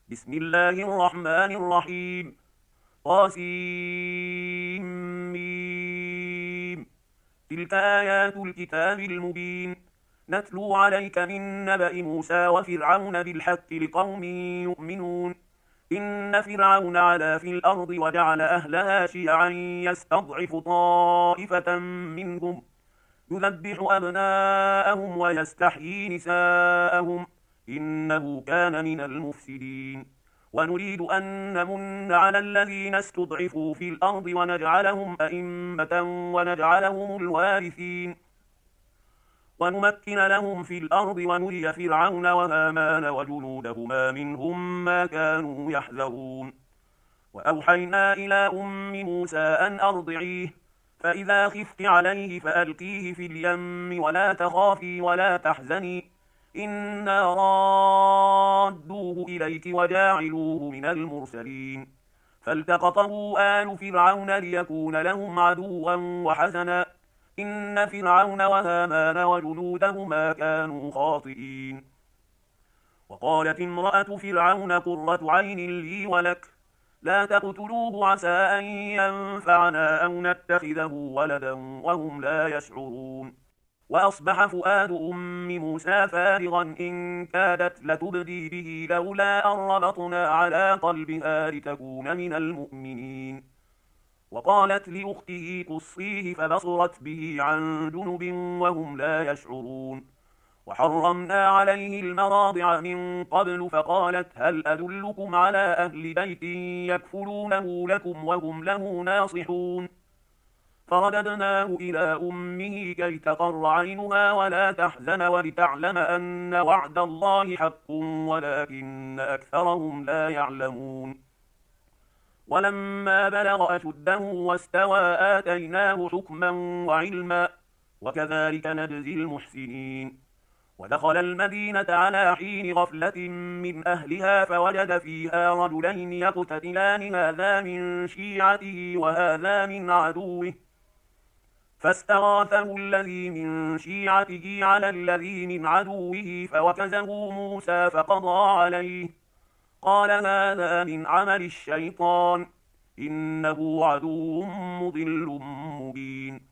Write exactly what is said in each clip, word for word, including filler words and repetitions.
بسم الله الرحمن الرحيم. طاسيم. تلك آيات الكتاب المبين. نتلو عليك من نبأ موسى وفرعون بالحق لقوم يؤمنون. إن فرعون علا في الأرض وجعل أهلها شيعا يستضعف طائفة منهم يذبح أبناءهم ويستحيي نساءهم إنه كان من المفسدين. ونريد أن نمن على الذين استضعفوا في الأرض ونجعلهم أئمة ونجعلهم الوارثين ونمكن لهم في الأرض ونري فرعون وهامان وجنودهما منهم ما كانوا يحذرون. وأوحينا إلى أم موسى أن أرضعيه، فإذا خفت عليه فألقيه في اليم ولا تخافي ولا تحزني إنا رادوه إليك وجاعلوه من المرسلين. فالتقطه آل فرعون ليكون لهم عدوا وحزنا إن فرعون وهامان وجنودهما كانوا خاطئين. وقالت امرأة فرعون قرة عين لي ولك لا تقتلوه عسى أن ينفعنا أو نتخذه ولدا وهم لا يشعرون. وأصبح فؤاد أم موسى فارغا إن كادت لتبدي به لولا أن ربطنا على قلبها لتكون من المؤمنين. وقالت لأخته قصيه فبصرت به عن جنب وهم لا يشعرون. وحرمنا عليه المراضع من قبل فقالت هل أدلكم على أهل بيت يكفلونه لكم وهم له ناصحون. فرددناه إلى أمه كي تقر عينها ولا تحزن ولتعلم أن وعد الله حق ولكن أكثرهم لا يعلمون. ولما بلغ أشده واستوى آتيناه حكما وعلما وكذلك نجزي المحسنين. ودخل المدينة على حين غفلة من أهلها فوجد فيها رجلين يقتتلان هذا من شيعته وهذا من عدوه فاستغاثه الذي من شيعته على الذي من عدوه فوكزه موسى فقضى عليه قال هذا من عمل الشيطان إنه عدو مضل مبين.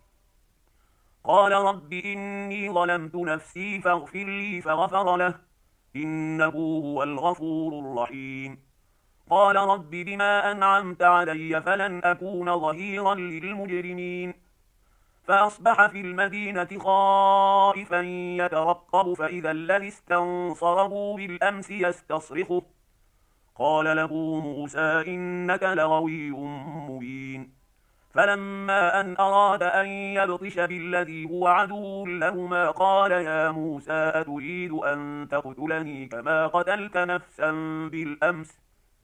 قال رب إني ظلمت نفسي فاغفر لي فغفر له إنه هو الغفور الرحيم. قال رب بما أنعمت علي فلن أكون ظهيرا للمجرمين. فأصبح في المدينة خائفا يترقب فإذا الذي استنصره بالأمس يستصرخه قال له موسى إنك لغوي مبين. فلما أن أراد أن يبطش بالذي هو عدو لهما قال يا موسى أتريد أن تقتلني كما قتلت نفسا بالأمس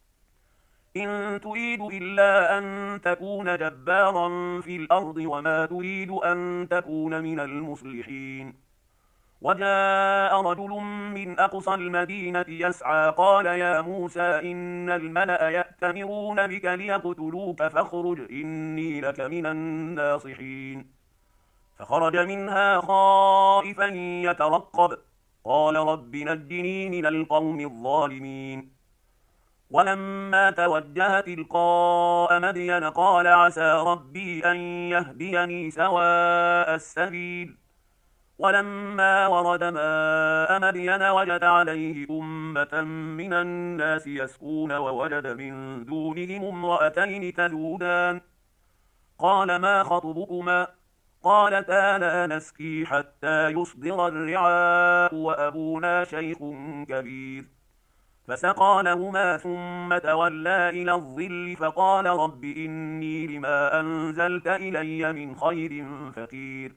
إن تريد إلا أن تكون جبارا في الأرض وما تريد أن تكون من المصلحين. وجاء رجل من أقصى المدينة يسعى قال يا موسى إن الملأ يأتمرون بك ليقتلوك فاخرج إني لك من الناصحين. فخرج منها خائفا يترقب قال رب نجني من القوم الظالمين. ولما توجه تلقاء مدين قال عسى ربي أن يهديني سواء السبيل. ولما ورد ماء مدين وجد عليه أمة من الناس يسقون ووجد من دونهم امرأتين تذودان قال ما خطبكما قالتا لا نسقي حتى يصدر الرعاء وأبونا شيخ كبير. فسقى لهما ثم تولى إلى الظل فقال رب إني لما أنزلت إلي من خير فقير.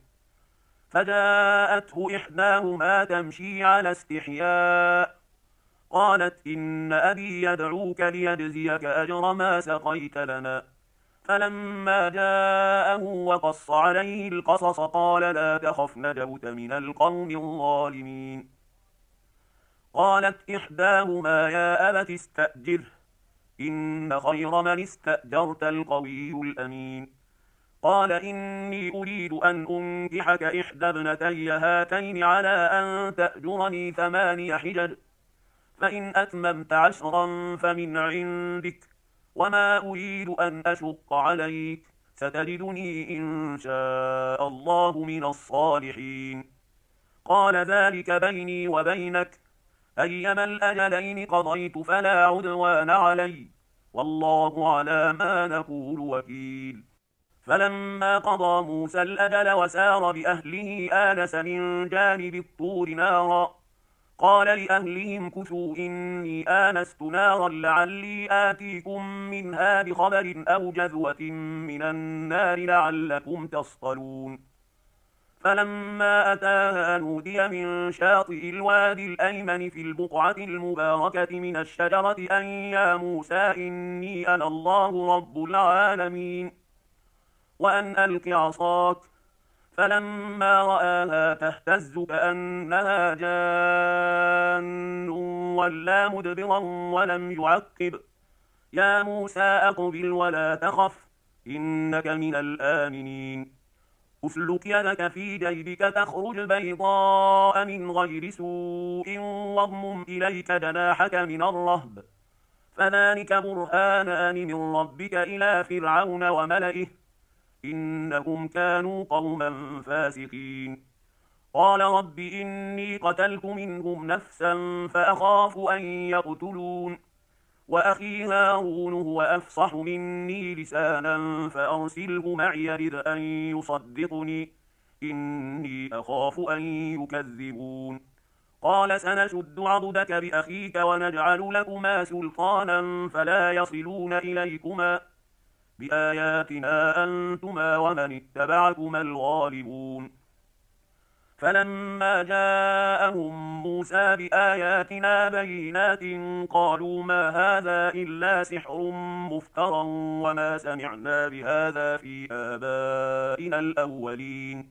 فجاءته إحداهما تمشي على استحياء قالت إن أبي يدعوك ليجزيك أجر ما سقيت لنا. فلما جاءه وقص عليه القصص قال لا تخف نجوت من القوم الظالمين. قالت إحداهما يا أبت استأجره إن خير من استأجرت القوي الأمين. قال إني أريد أن أنكحك إحدى ابنتي هاتين على أن تأجرني ثماني حجج فإن أتممت عشرا فمن عندك، وما أريد أن أشق عليك، ستجدني إن شاء الله من الصالحين. قال ذلك بيني وبينك، أيما الأجلين قضيت فلا عدوان علي، والله على ما نقول وكيل. فلما قضى موسى الأجل وسار بأهله آنس من جانب الطور نارا، قال لأهلهم كثوا إني آنست نارا لعلي آتيكم منها بخبر أو جذوة من النار لعلكم تصطلون. فلما أتاها نودي من شاطئ الوادي الأيمن في البقعة المباركة من الشجرة أن يا موسى إني أنا الله رب العالمين، وأن ألق عصاك. فلما رآها تهتز كأنها جان ولا مدبرا ولم يعقب، يا موسى أقبل ولا تخف إنك من الآمنين. أسلك يدك في جيبك تخرج بيضاء من غير سوء واضمم إليك جناحك من الرهب، فذلك برهانان من ربك إلى فرعون وملئه إنهم كانوا قوما فاسقين. قال رب إني قتلت منهم نفسا فأخاف أن يقتلون، وأخي هارون هو أفصح مني لسانا فأرسله معي يرد أن يصدقني إني أخاف أن يكذبون. قال سنشد عضدك بأخيك ونجعل لكما سلطانا فلا يصلون إليكما بآياتنا أنتما ومن اتبعكما الغالبون. فلما جاءهم موسى بآياتنا بينات قالوا ما هذا إلا سحر مفترى وما سمعنا بهذا في آبائنا الأولين.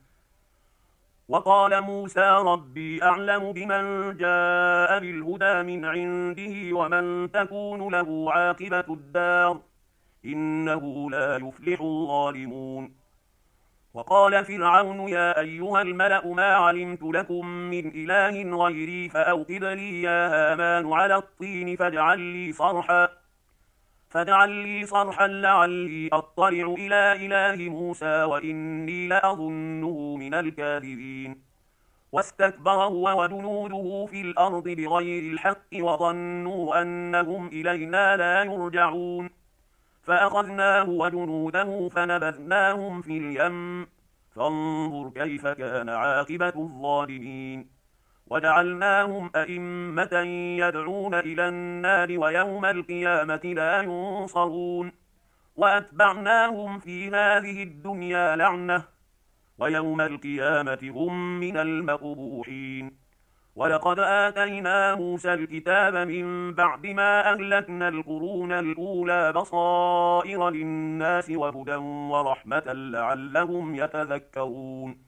وقال موسى ربي أعلم بمن جاء بالهدى من عنده ومن تكون له عاقبة الدار إنه لا يفلح الظالمون. وقال فرعون يا أيها الملأ ما علمت لكم من إله غيري فأوقد لي يا هامان على الطين فاجعل لي صرحا فاجعل لي صرحا لعلي أطلع إلى إله موسى وإني لأظنه من الكاذبين. واستكبر هو وجنوده في الأرض بغير الحق وظنوا أنهم إلينا لا يرجعون، فأخذناه وجنوده فنبذناهم في اليم فانظر كيف كان عاقبة الظالمين. وجعلناهم أئمة يدعون إلى النار ويوم القيامة لا ينصرون، وأتبعناهم في هذه الدنيا لعنة ويوم القيامة هم من المقبوحين. ولقد آتينا موسى الكتاب من بعد ما أهلكنا القرون الأولى بصائر للناس وهدى ورحمة لعلهم يتذكرون.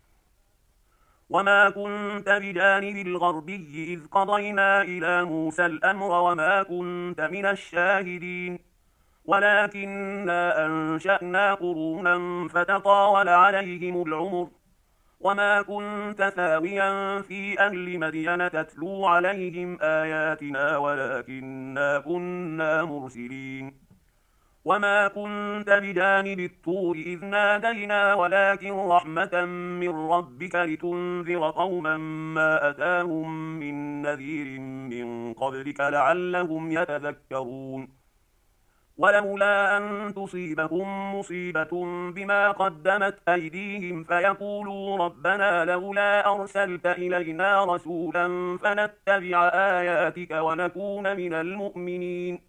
وما كنت بجانب الغربي إذ قضينا إلى موسى الأمر وما كنت من الشاهدين، ولكننا أنشأنا قرونا فتطاول عليهم العمر، وما كنت ثاويا في أهل مدين تتلو عليهم آياتنا ولكننا كنا مرسلين. وما كنت بجانب الطور إذ نادينا ولكن رحمة من ربك لتنذر قوما ما أتاهم من نذير من قبلك لعلهم يتذكرون. ولولا أن تصيبهم مصيبة بما قدمت أيديهم فيقولوا ربنا لولا أرسلت إلينا رسولا فنتبع آياتك ونكون من المؤمنين.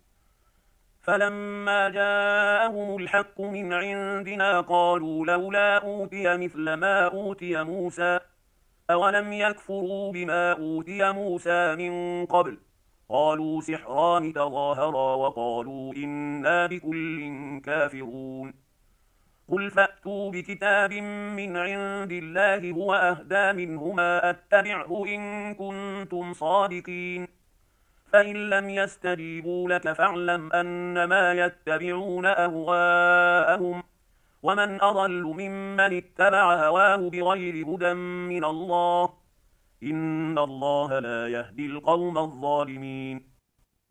فلما جاءهم الحق من عندنا قالوا لولا أوتي مثل ما أوتي موسى، أولم يكفروا بما أوتي موسى من قبل، قالوا سحران تظاهرا وقالوا إنا بكل كافرون. قل فأتوا بكتاب من عند الله هو أهدى منهما أتبعه إن كنتم صادقين، فإن لم يستجيبوا لك فاعلم أنما يتبعون أهواءهم، ومن أضل ممن اتبع هواه بغير هدى من الله إن الله لا يهدي القوم الظالمين.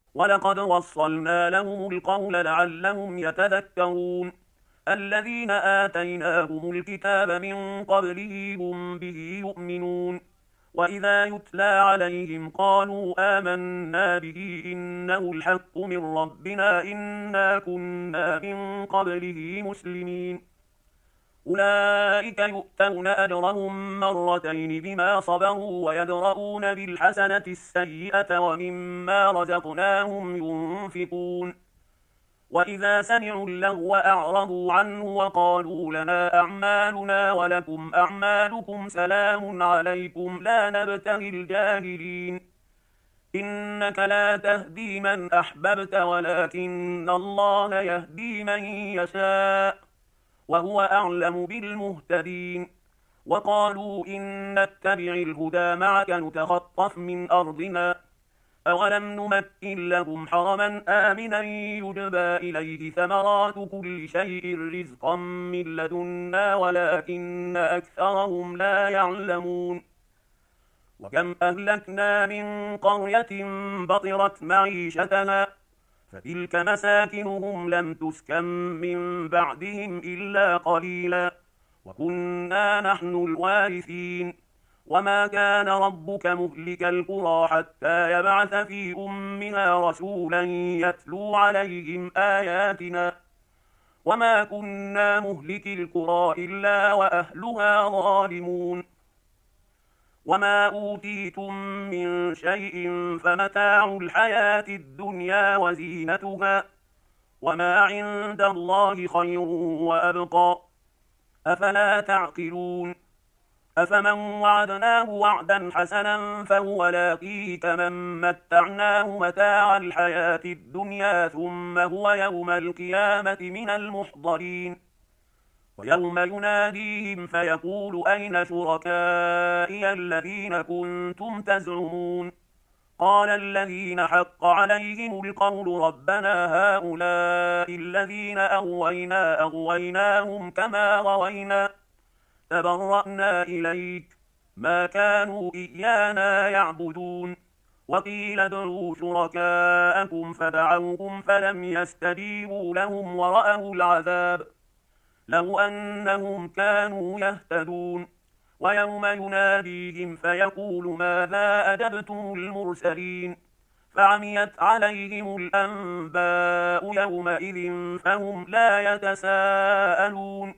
ولقد وصلنا لهم القول لعلهم يتذكرون الذين آتيناهم الكتاب من قبله هم به يؤمنون وإذا يتلى عليهم قالوا آمنا به إنه الحق من ربنا إنا كنا من قبله مسلمين أولئك يؤتون أجرهم مرتين بما صبروا ويدرؤون بالحسنة السيئة ومما رزقناهم ينفقون وإذا سمعوا اللغو أعرضوا عنه وقالوا لنا أعمالنا ولكم أعمالكم سلام عليكم لا نبتغي الجاهلين إنك لا تهدي من أحببت ولكن الله يهدي من يشاء وهو أعلم بالمهتدين وقالوا إن نتبع الهدى معك نتخطف من أرضنا أولم نمكن لهم حرما آمنا يجبى إليه ثمرات كل شيء رزقا من لدنا ولكن أكثرهم لا يعلمون وكم أهلكنا من قرية بطرت معيشتها فتلك مساكنهم لم تسكن من بعدهم إلا قليلا وكنا نحن الوارثين وما كان ربك مهلك القرى حتى يبعث في أمها رسولا يتلو عليهم آياتنا وما كنا مهلك القرى إلا وأهلها ظالمون وما أوتيتم من شيء فمتاع الحياة الدنيا وزينتها وما عند الله خير وأبقى أفلا تعقلون أفمن وعدناه وعدا حسنا فهو لاقيه كمن متعناه متاع الحياة الدنيا ثم هو يوم القيامة من المحضرين ويوم يناديهم فيقول أين شركائي الذين كنتم تزعمون قال الذين حق عليهم القول ربنا هؤلاء الذين أغوينا أغويناهم كما غوينا تبرأنا إليك ما كانوا إيانا يعبدون وقيل ادعوا شركاءكم فدعوهم فلم يستجيبوا لهم ورأوا العذاب لو أنهم كانوا يهتدون ويوم يناديهم فيقول ماذا أجبتم المرسلين فعميت عليهم الأنباء يومئذ فهم لا يتساءلون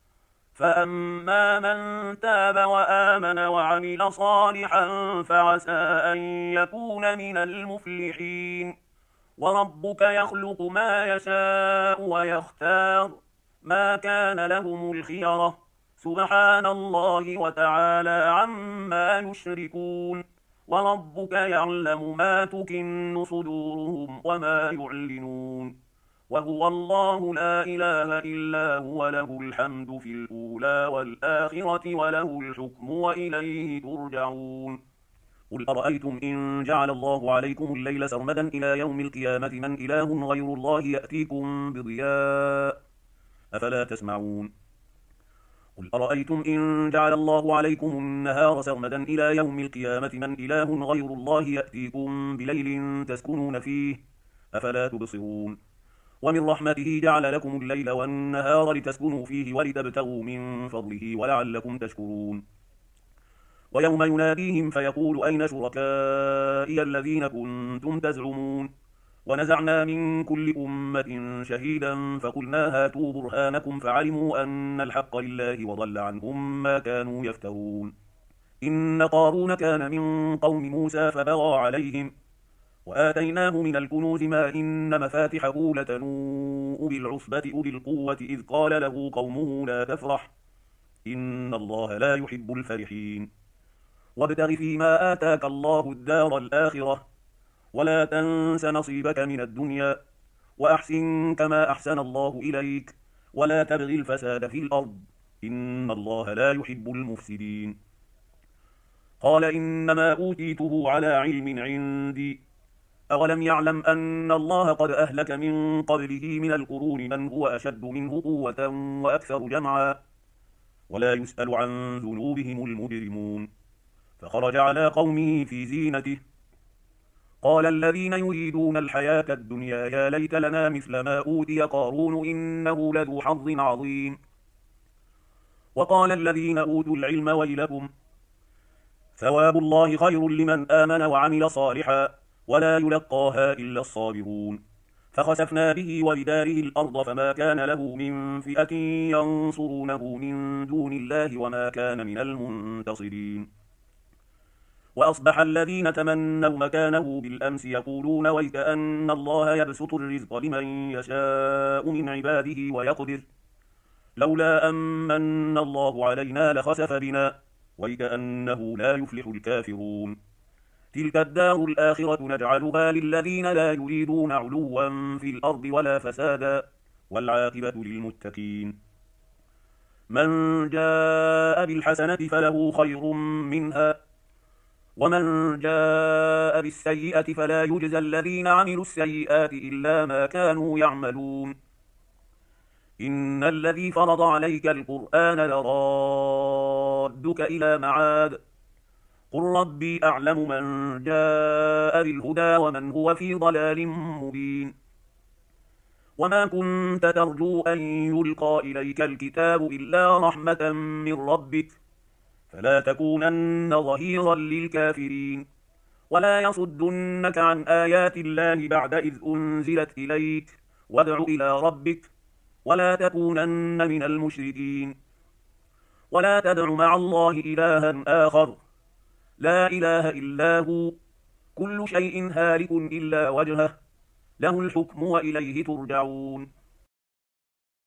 فأما من تاب وآمن وعمل صالحا فعسى أن يكون من المفلحين وربك يخلق ما يشاء ويختار ما كان لهم الخيرة سبحان الله وتعالى عما يشركون وربك يعلم ما تكن صدورهم وما يعلنون وهو الله لا إله إلا هو له الحمد في الأولى والآخرة وله الحكم وإليه ترجعون قل أرأيتم إن جعل الله عليكم الليل سرمدا إلى يوم القيامة من إله غير الله يأتيكم بضياء أفلا تسمعون قل أرأيتم إن جعل الله عليكم النهار سرمدا إلى يوم القيامة من إله غير الله يأتيكم بليل تسكنون فيه أفلا تبصرون ومن رحمته جعل لكم الليل والنهار لتسكنوا فيه ولتبتغوا من فضله ولعلكم تشكرون ويوم يناديهم فيقول أين شركائي الذين كنتم تزعمون ونزعنا من كل أمة شهيدا فقلنا هاتوا برهانكم فعلموا أن الحق لله وضل عنهم ما كانوا يفترون إن قارون كان من قوم موسى فبغى عليهم وآتيناه من الكنوز ما إن مفاتحه لتنوء بالعصبة أولي القوة إذ قال له قومه لا تفرح إن الله لا يحب الفرحين وابتغ فيما آتاك الله الدار الآخرة ولا تنس نصيبك من الدنيا وأحسن كما أحسن الله إليك ولا تبغ الفساد في الأرض إن الله لا يحب المفسدين قال إنما أوتيته على علم عندي أولم يعلم أن الله قد أهلك من قبله من القرون من هو أشد منه قوة وأكثر جمعا ولا يسأل عن ذنوبهم المجرمون فخرج على قومه في زينته قال الذين يريدون الحياة الدنيا يا ليت لنا مثل ما أوتي قارون إنه لذو حظ عظيم. وقال الذين أوتوا العلم ويلكم ثواب الله خير لمن آمن وعمل صالحا ولا يلقاها إلا الصابرون. فخسفنا به وبداره الأرض فما كان له من فئة ينصرونه من دون الله وما كان من المنتصرين. وأصبح الذين تمنوا مكانه بالأمس يقولون ويكأن الله يبسط الرزق لمن يشاء من عباده ويقدر لولا أمن الله علينا لخسف بنا ويكأنه لا يفلح الكافرون. تلك الدار الآخرة نجعلها للذين لا يريدون علوا في الأرض ولا فسادا والعاقبة للمتقين. من جاء بالحسنة فله خير منها ومن جاء بالسيئة فلا يجزى الذين عملوا السيئات إلا ما كانوا يعملون. إن الذي فرض عليك القرآن لرادك إلى معاد قل ربي أعلم من جاء بالهدى ومن هو في ضلال مبين. وما كنت ترجو أن يلقى إليك الكتاب إلا رحمة من ربك فلا تكونن ظهيرا للكافرين ولا يصدنك عن آيات الله بعد إذ أنزلت إليك وادع إلى ربك ولا تكونن من المشركين. ولا تدع مع الله إلها آخر لا إله إلا هو كل شيء هالك إلا وجهه له الحكم وإليه ترجعون.